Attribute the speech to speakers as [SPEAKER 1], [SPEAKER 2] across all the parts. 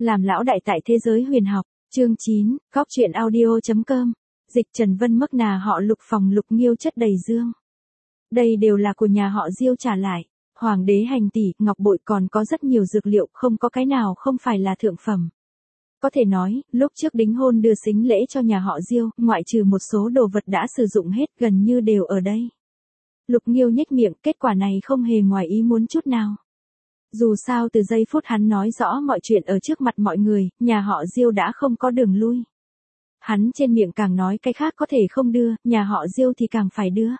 [SPEAKER 1] Làm lão đại tại thế giới huyền học, chương 9, góc truyện audio.com. Dịch Trần Vân Mức nà họ Lục phòng Lục Nghiêu chất đầy dương. Đây đều là của nhà họ Diêu trả lại. Hoàng đế hành tỷ, ngọc bội còn có rất nhiều dược liệu, không có cái nào không phải là thượng phẩm. Có thể nói, lúc trước đính hôn đưa sính lễ cho nhà họ Diêu, ngoại trừ một số đồ vật đã sử dụng hết gần như đều ở đây. Lục Nghiêu nhếch miệng, kết quả này không hề ngoài ý muốn chút nào. Dù sao từ giây phút hắn nói rõ mọi chuyện ở trước mặt mọi người, nhà họ Diêu đã không có đường lui. Hắn trên miệng càng nói cái khác có thể không đưa, nhà họ Diêu thì càng phải đưa.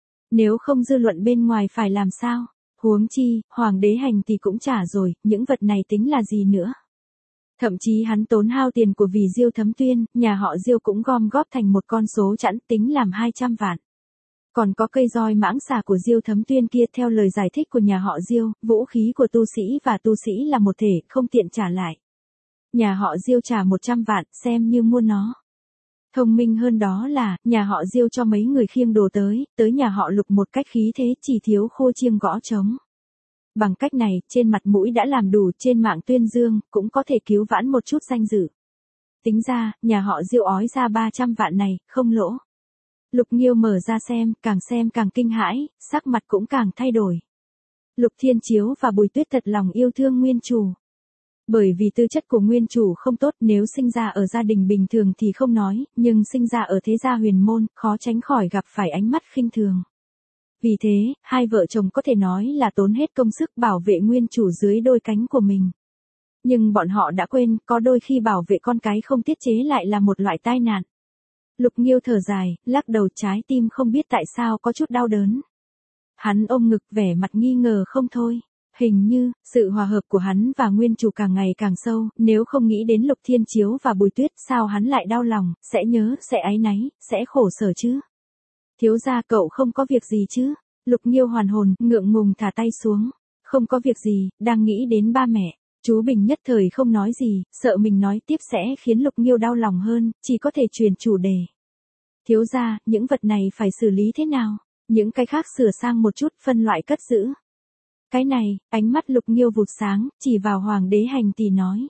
[SPEAKER 1] Nếu không dư luận bên ngoài phải làm sao? Huống chi, hoàng đế hành thì cũng trả rồi, những vật này tính là gì nữa? Thậm chí hắn tốn hao tiền của vì Diêu Thấm Tuyên, nhà họ Diêu cũng gom góp thành một con số chẵn tính làm 200 vạn. Còn có cây roi mãng xà của Diêu Thấm Tuyên kia, theo lời giải thích của nhà họ Diêu, vũ khí của tu sĩ và tu sĩ là một thể, không tiện trả lại. Nhà họ Diêu trả 100 vạn, xem như mua nó. Thông minh hơn đó là, nhà họ Diêu cho mấy người khiêng đồ tới nhà họ Lục một cách khí thế, chỉ thiếu khô chiêng gõ trống. Bằng cách này, trên mặt mũi đã làm đủ, trên mạng tuyên dương, cũng có thể cứu vãn một chút danh dự. Tính ra, nhà họ Diêu ói ra 300 vạn này, không lỗ. Lục Nghiêu mở ra xem càng kinh hãi, sắc mặt cũng càng thay đổi. Lục Thiên Chiếu và Bùi Tuyết thật lòng yêu thương nguyên chủ. Bởi vì tư chất của nguyên chủ không tốt, nếu sinh ra ở gia đình bình thường thì không nói, nhưng sinh ra ở thế gia huyền môn, khó tránh khỏi gặp phải ánh mắt khinh thường. Vì thế, hai vợ chồng có thể nói là tốn hết công sức bảo vệ nguyên chủ dưới đôi cánh của mình. Nhưng bọn họ đã quên, có đôi khi bảo vệ con cái không tiết chế lại là một loại tai nạn. Lục Nghiêu thở dài, lắc đầu, trái tim không biết tại sao có chút đau đớn. Hắn ôm ngực, vẻ mặt nghi ngờ không thôi. Hình như, sự hòa hợp của hắn và nguyên chủ càng ngày càng sâu, nếu không nghĩ đến Lục Thiên Chiếu và Bùi Tuyết, sao hắn lại đau lòng, sẽ nhớ, sẽ áy náy, sẽ khổ sở chứ? Thiếu gia cậu không có việc gì chứ? Lục Nghiêu hoàn hồn, ngượng ngùng thả tay xuống. Không có việc gì, đang nghĩ đến ba mẹ. Chú Bình nhất thời không nói gì, sợ mình nói tiếp sẽ khiến Lục Nghiêu đau lòng hơn, chỉ có thể chuyển chủ đề. Thiếu gia, những vật này phải xử lý thế nào? Những cái khác sửa sang một chút, phân loại cất giữ. Cái này, ánh mắt Lục Nghiêu vụt sáng, chỉ vào hoàng đế hành tỷ nói.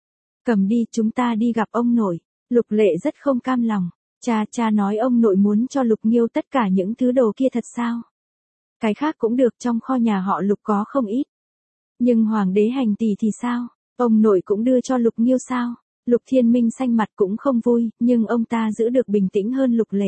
[SPEAKER 1] Cầm đi, chúng ta đi gặp ông nội. Lục Lệ rất không cam lòng. Cha nói ông nội muốn cho Lục Nghiêu tất cả những thứ đồ kia thật sao? Cái khác cũng được, trong kho nhà họ Lục có không ít. Nhưng hoàng đế hành tỷ thì sao? Ông nội cũng đưa cho Lục Nghiêu sao? Lục Thiên Minh xanh mặt cũng không vui, nhưng ông ta giữ được bình tĩnh hơn Lục Lệ.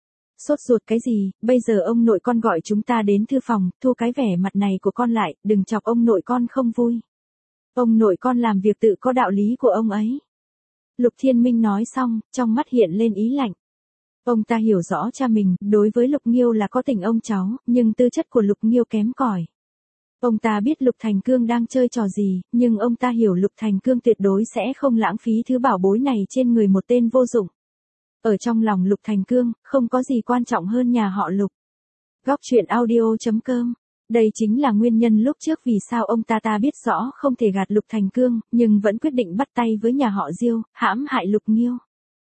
[SPEAKER 1] Sốt ruột cái gì, bây giờ ông nội con gọi chúng ta đến thư phòng, thu cái vẻ mặt này của con lại, đừng chọc ông nội con không vui. Ông nội con làm việc tự có đạo lý của ông ấy. Lục Thiên Minh nói xong, trong mắt hiện lên ý lạnh. Ông ta hiểu rõ cha mình, đối với Lục Nghiêu là có tình ông cháu, nhưng tư chất của Lục Nghiêu kém cỏi. Ông ta biết Lục Thành Cương đang chơi trò gì, nhưng ông ta hiểu Lục Thành Cương tuyệt đối sẽ không lãng phí thứ bảo bối này trên người một tên vô dụng. Ở trong lòng Lục Thành Cương, không có gì quan trọng hơn nhà họ Lục. Góc truyện audio.com. Đây chính là nguyên nhân lúc trước vì sao ông ta biết rõ không thể gạt Lục Thành Cương, nhưng vẫn quyết định bắt tay với nhà họ Diêu, hãm hại Lục Nghiêu.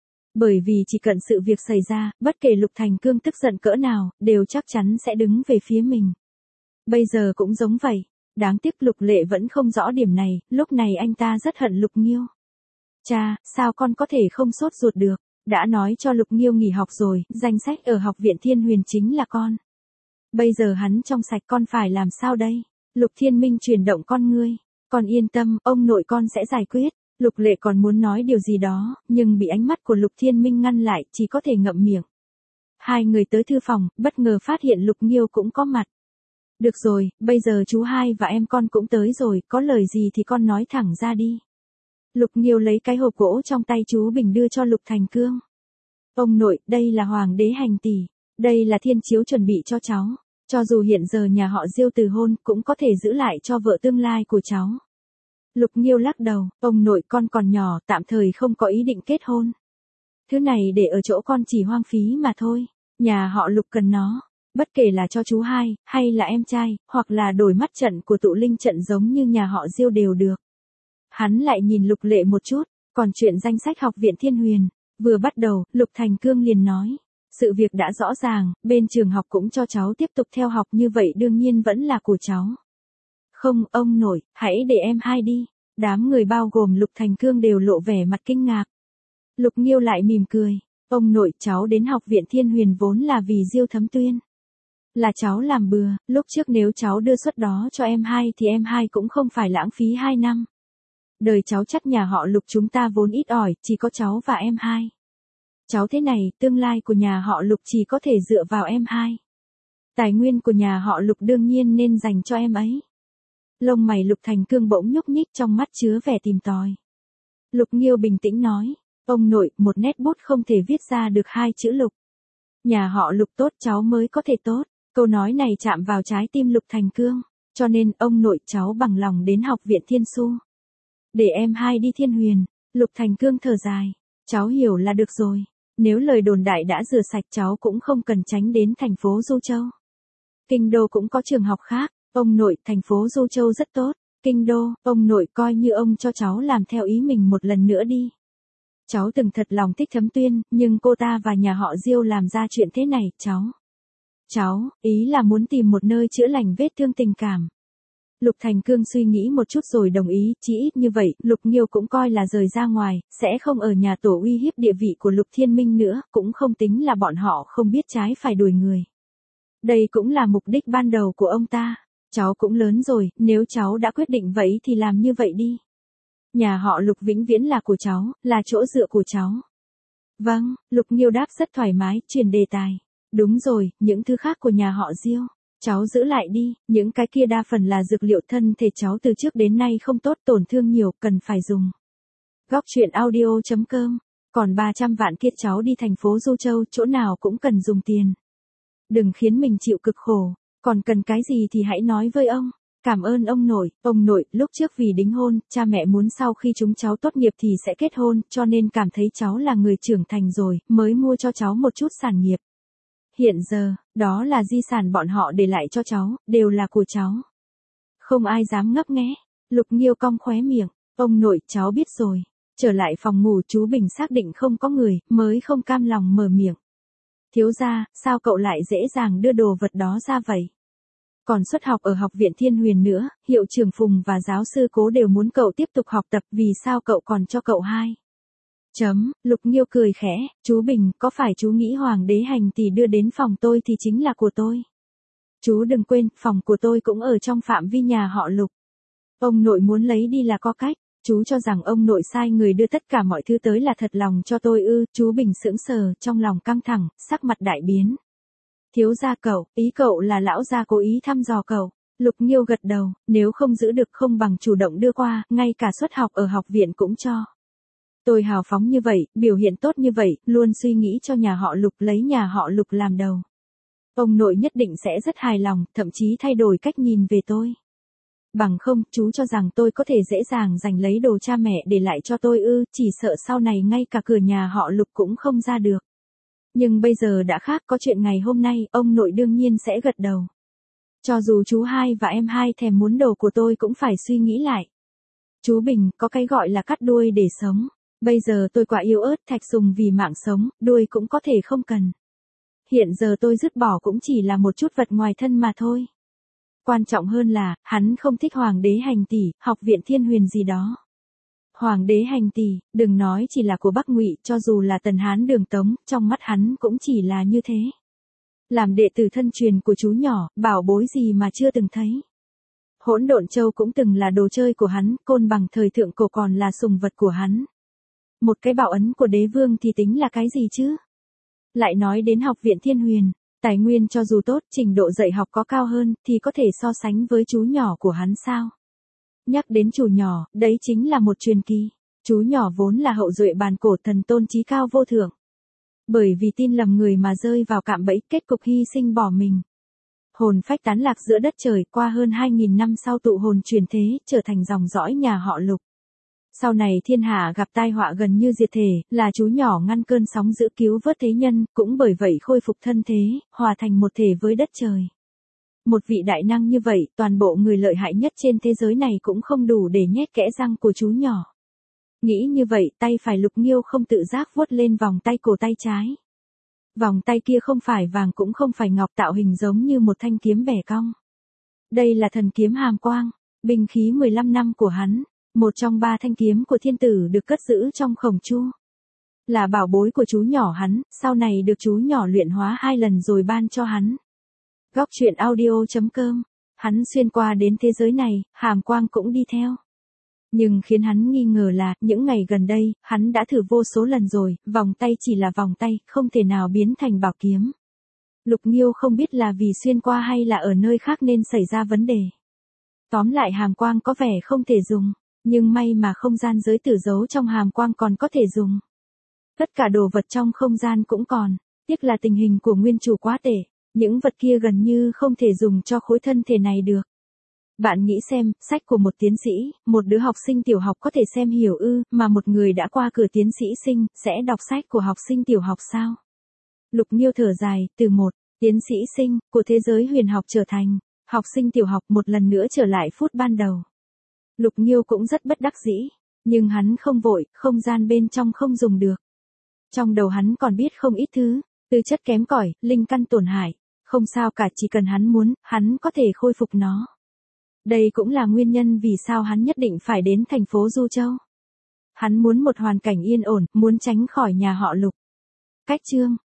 [SPEAKER 1] Bởi vì chỉ cần sự việc xảy ra, bất kể Lục Thành Cương tức giận cỡ nào, đều chắc chắn sẽ đứng về phía mình. Bây giờ cũng giống vậy. Đáng tiếc Lục Lệ vẫn không rõ điểm này, lúc này anh ta rất hận Lục Nghiêu. Cha, sao con có thể không sốt ruột được? Đã nói cho Lục Nghiêu nghỉ học rồi, danh sách ở học viện Thiên Huyền chính là con. Bây giờ hắn trong sạch, con phải làm sao đây? Lục Thiên Minh chuyển động con ngươi. Con yên tâm, ông nội con sẽ giải quyết. Lục Lệ còn muốn nói điều gì đó, nhưng bị ánh mắt của Lục Thiên Minh ngăn lại, chỉ có thể ngậm miệng. Hai người tới thư phòng, bất ngờ phát hiện Lục Nghiêu cũng có mặt. Được rồi, bây giờ chú hai và em con cũng tới rồi, có lời gì thì con nói thẳng ra đi. Lục Nghiêu lấy cái hộp gỗ trong tay chú Bình đưa cho Lục Thành Cương. Ông nội, đây là hoàng đế hành tỷ. Đây là thiên chiếu chuẩn bị cho cháu. Cho dù hiện giờ nhà họ Diêu từ hôn, cũng có thể giữ lại cho vợ tương lai của cháu. Lục Nghiêu lắc đầu, ông nội con còn nhỏ, tạm thời không có ý định kết hôn. Thứ này để ở chỗ con chỉ hoang phí mà thôi. Nhà họ Lục cần nó. Bất kể là cho chú hai, hay là em trai, hoặc là đổi mắt trận của tụ linh trận giống như nhà họ Diêu đều được. Hắn lại nhìn Lục Lệ một chút, còn chuyện danh sách học viện Thiên Huyền. Vừa bắt đầu, Lục Thành Cương liền nói. Sự việc đã rõ ràng, bên trường học cũng cho cháu tiếp tục theo học như vậy đương nhiên vẫn là của cháu. Không, ông nội, hãy để em hai đi. Đám người bao gồm Lục Thành Cương đều lộ vẻ mặt kinh ngạc. Lục Nghiêu lại mỉm cười, ông nội cháu đến học viện Thiên Huyền vốn là vì Diêu Thấm Tuyên. Là cháu làm bừa, lúc trước nếu cháu đưa suất đó cho em hai thì em hai cũng không phải lãng phí 2 năm. Đời cháu chắc nhà họ Lục chúng ta vốn ít ỏi, chỉ có cháu và em hai. Cháu thế này, tương lai của nhà họ Lục chỉ có thể dựa vào em hai. Tài nguyên của nhà họ Lục đương nhiên nên dành cho em ấy. Lông mày Lục Thành Cương bỗng nhúc nhích, trong mắt chứa vẻ tìm tòi. Lục Nghiêu bình tĩnh nói, ông nội, một nét bút không thể viết ra được 2 chữ Lục. Nhà họ Lục tốt cháu mới có thể tốt. Câu nói này chạm vào trái tim Lục Thành Cương, cho nên ông nội cháu bằng lòng đến học viện Thiên Xu. Để em hai đi Thiên Huyền. Lục Thành Cương thở dài, cháu hiểu là được rồi. Nếu lời đồn đại đã rửa sạch cháu cũng không cần tránh đến thành phố Du Châu. Kinh đô cũng có trường học khác, ông nội, thành phố Du Châu rất tốt. Kinh đô, ông nội coi như ông cho cháu làm theo ý mình một lần nữa đi. Cháu từng thật lòng thích Thấm Tuyên, nhưng cô ta và nhà họ Diêu làm ra chuyện thế này, Cháu, ý là muốn tìm một nơi chữa lành vết thương tình cảm. Lục Thành Cương suy nghĩ một chút rồi đồng ý, chỉ ít như vậy, Lục Nghiêu cũng coi là rời ra ngoài, sẽ không ở nhà tổ uy hiếp địa vị của Lục Thiên Minh nữa, cũng không tính là bọn họ không biết trái phải đuổi người. Đây cũng là mục đích ban đầu của ông ta. Cháu cũng lớn rồi, nếu cháu đã quyết định vậy thì làm như vậy đi. Nhà họ Lục vĩnh viễn là của cháu, là chỗ dựa của cháu. Vâng, Lục Nghiêu đáp rất thoải mái, chuyển đề tài. Đúng rồi, những thứ khác của nhà họ Diêu, cháu giữ lại đi, những cái kia đa phần là dược liệu thân thể cháu từ trước đến nay không tốt, tổn thương nhiều, cần phải dùng. Góc truyện audio.com, còn 300 vạn kia cháu đi thành phố Du Châu, chỗ nào cũng cần dùng tiền. Đừng khiến mình chịu cực khổ, còn cần cái gì thì hãy nói với ông. Cảm ơn ông nội, lúc trước vì đính hôn, cha mẹ muốn sau khi chúng cháu tốt nghiệp thì sẽ kết hôn, cho nên cảm thấy cháu là người trưởng thành rồi, mới mua cho cháu một chút sản nghiệp. Hiện giờ, đó là di sản bọn họ để lại cho cháu, đều là của cháu. Không ai dám ngấp nghé. Lục Nghiêu cong khóe miệng, ông nội, cháu biết rồi. Trở lại phòng ngủ, chú Bình xác định không có người, mới không cam lòng mở miệng. Thiếu gia, sao cậu lại dễ dàng đưa đồ vật đó ra vậy? Còn xuất học ở học viện Thiên Huyền nữa, hiệu trưởng Phùng và giáo sư Cố đều muốn cậu tiếp tục học tập, vì sao cậu còn cho cậu 2? Lục Nghiêu cười khẽ, chú Bình, có phải chú nghĩ Hoàng đế Hành Tỷ đưa đến phòng tôi thì chính là của tôi? Chú đừng quên, phòng của tôi cũng ở trong phạm vi nhà họ Lục. Ông nội muốn lấy đi là có cách, chú cho rằng ông nội sai người đưa tất cả mọi thứ tới là thật lòng cho tôi ư? Chú Bình sững sờ, trong lòng căng thẳng, sắc mặt đại biến. Thiếu gia cậu, ý cậu là lão gia cố ý thăm dò cậu. Lục Nghiêu gật đầu, nếu không giữ được không bằng chủ động đưa qua, ngay cả suất học ở học viện cũng cho. Tôi hào phóng như vậy, biểu hiện tốt như vậy, luôn suy nghĩ cho nhà họ Lục, lấy nhà họ Lục làm đầu. Ông nội nhất định sẽ rất hài lòng, thậm chí thay đổi cách nhìn về tôi. Bằng không, chú cho rằng tôi có thể dễ dàng giành lấy đồ cha mẹ để lại cho tôi ư? Chỉ sợ sau này ngay cả cửa nhà họ Lục cũng không ra được. Nhưng bây giờ đã khác, có chuyện ngày hôm nay, ông nội đương nhiên sẽ gật đầu. Cho dù chú hai và em hai thèm muốn đồ của tôi cũng phải suy nghĩ lại. Chú Bình, có cái gọi là cắt đuôi để sống. Bây giờ tôi quá yếu ớt, Thạch Sùng vì mạng sống, đuôi cũng có thể không cần. Hiện giờ tôi dứt bỏ cũng chỉ là một chút vật ngoài thân mà thôi. Quan trọng hơn là, hắn không thích Hoàng đế Hành Tỷ, học viện Thiên Huyền gì đó. Hoàng đế Hành Tỷ, đừng nói chỉ là của Bắc Ngụy, cho dù là Tần Hán Đường Tống, trong mắt hắn cũng chỉ là như thế. Làm đệ tử thân truyền của chú nhỏ, bảo bối gì mà chưa từng thấy. Hỗn Độn Châu cũng từng là đồ chơi của hắn, Côn Bằng thời thượng cổ còn là sùng vật của hắn. Một cái bảo ấn của đế vương thì tính là cái gì chứ? Lại nói đến học viện Thiên Huyền, tài nguyên cho dù tốt, trình độ dạy học có cao hơn, thì có thể so sánh với chú nhỏ của hắn sao? Nhắc đến chú nhỏ, đấy chính là một truyền kỳ. Chú nhỏ vốn là hậu duệ bàn cổ thần tôn chí cao vô thượng. Bởi vì tin lầm người mà rơi vào cạm bẫy, kết cục hy sinh bỏ mình. Hồn phách tán lạc giữa đất trời, qua hơn 2.000 năm sau tụ hồn chuyển thế, trở thành dòng dõi nhà họ Lục. Sau này thiên hạ gặp tai họa gần như diệt thể, là chú nhỏ ngăn cơn sóng dữ cứu vớt thế nhân, cũng bởi vậy khôi phục thân thế, hòa thành một thể với đất trời. Một vị đại năng như vậy, toàn bộ người lợi hại nhất trên thế giới này cũng không đủ để nhét kẽ răng của chú nhỏ. Nghĩ như vậy, tay phải Lục Nghiêu không tự giác vuốt lên vòng tay cổ tay trái. Vòng tay kia không phải vàng cũng không phải ngọc, tạo hình giống như một thanh kiếm bẻ cong. Đây là thần kiếm hàm quang, binh khí 15 năm của hắn. Một trong 3 thanh kiếm của thiên tử được cất giữ trong khổng chu. Là bảo bối của chú nhỏ hắn, sau này được chú nhỏ luyện hóa 2 lần rồi ban cho hắn. Góc truyện audio.com. Hắn xuyên qua đến thế giới này, hàm quang cũng đi theo. Nhưng khiến hắn nghi ngờ là, những ngày gần đây, hắn đã thử vô số lần rồi, vòng tay chỉ là vòng tay, không thể nào biến thành bảo kiếm. Lục Nghiêu không biết là vì xuyên qua hay là ở nơi khác nên xảy ra vấn đề. Tóm lại hàm quang có vẻ không thể dùng, nhưng may mà không gian giới tử giấu trong hàm quang còn có thể dùng. Tất cả đồ vật trong không gian cũng còn, tiếc là tình hình của nguyên chủ quá tệ, những vật kia gần như không thể dùng cho khối thân thể này được. Bạn nghĩ xem, sách của một tiến sĩ, một đứa học sinh tiểu học có thể xem hiểu ư, mà một người đã qua cửa tiến sĩ sinh, sẽ đọc sách của học sinh tiểu học sao? Lục Nghiêu thở dài, từ một tiến sĩ sinh, của thế giới huyền học trở thành học sinh tiểu học một lần nữa trở lại phút ban đầu. Lục Nghiêu cũng rất bất đắc dĩ, nhưng hắn không vội, không gian bên trong không dùng được. Trong đầu hắn còn biết không ít thứ, tư chất kém cỏi, linh căn tổn hại, không sao cả, chỉ cần hắn muốn, hắn có thể khôi phục nó. Đây cũng là nguyên nhân vì sao hắn nhất định phải đến thành phố Du Châu. Hắn muốn một hoàn cảnh yên ổn, muốn tránh khỏi nhà họ Lục. Cách chương